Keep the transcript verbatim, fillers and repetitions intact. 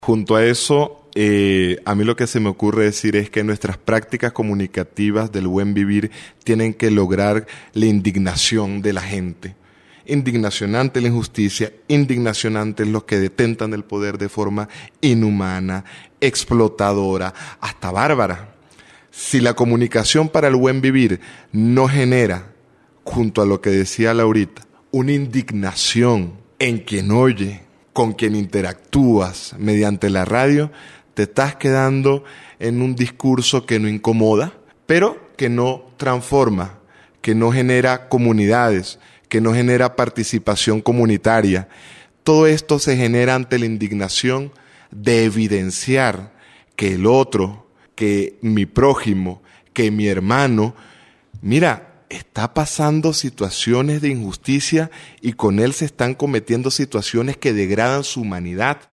Junto a eso, eh, a mí lo que se me ocurre decir es que nuestras prácticas comunicativas del buen vivir tienen que lograr la indignación de la gente. Indignación ante la injusticia, indignación ante los que detentan el poder de forma inhumana, explotadora, hasta bárbara. Si la comunicación para el buen vivir no genera, junto a lo que decía Laurita, una indignación en quien oye, con quien interactúas mediante la radio, te estás quedando en un discurso que no incomoda, pero que no transforma, que no genera comunidades, que no genera participación comunitaria. Todo esto se genera ante la indignación de evidenciar que el otro, que mi prójimo, que mi hermano, mira, está pasando situaciones de injusticia y con él se están cometiendo situaciones que degradan su humanidad.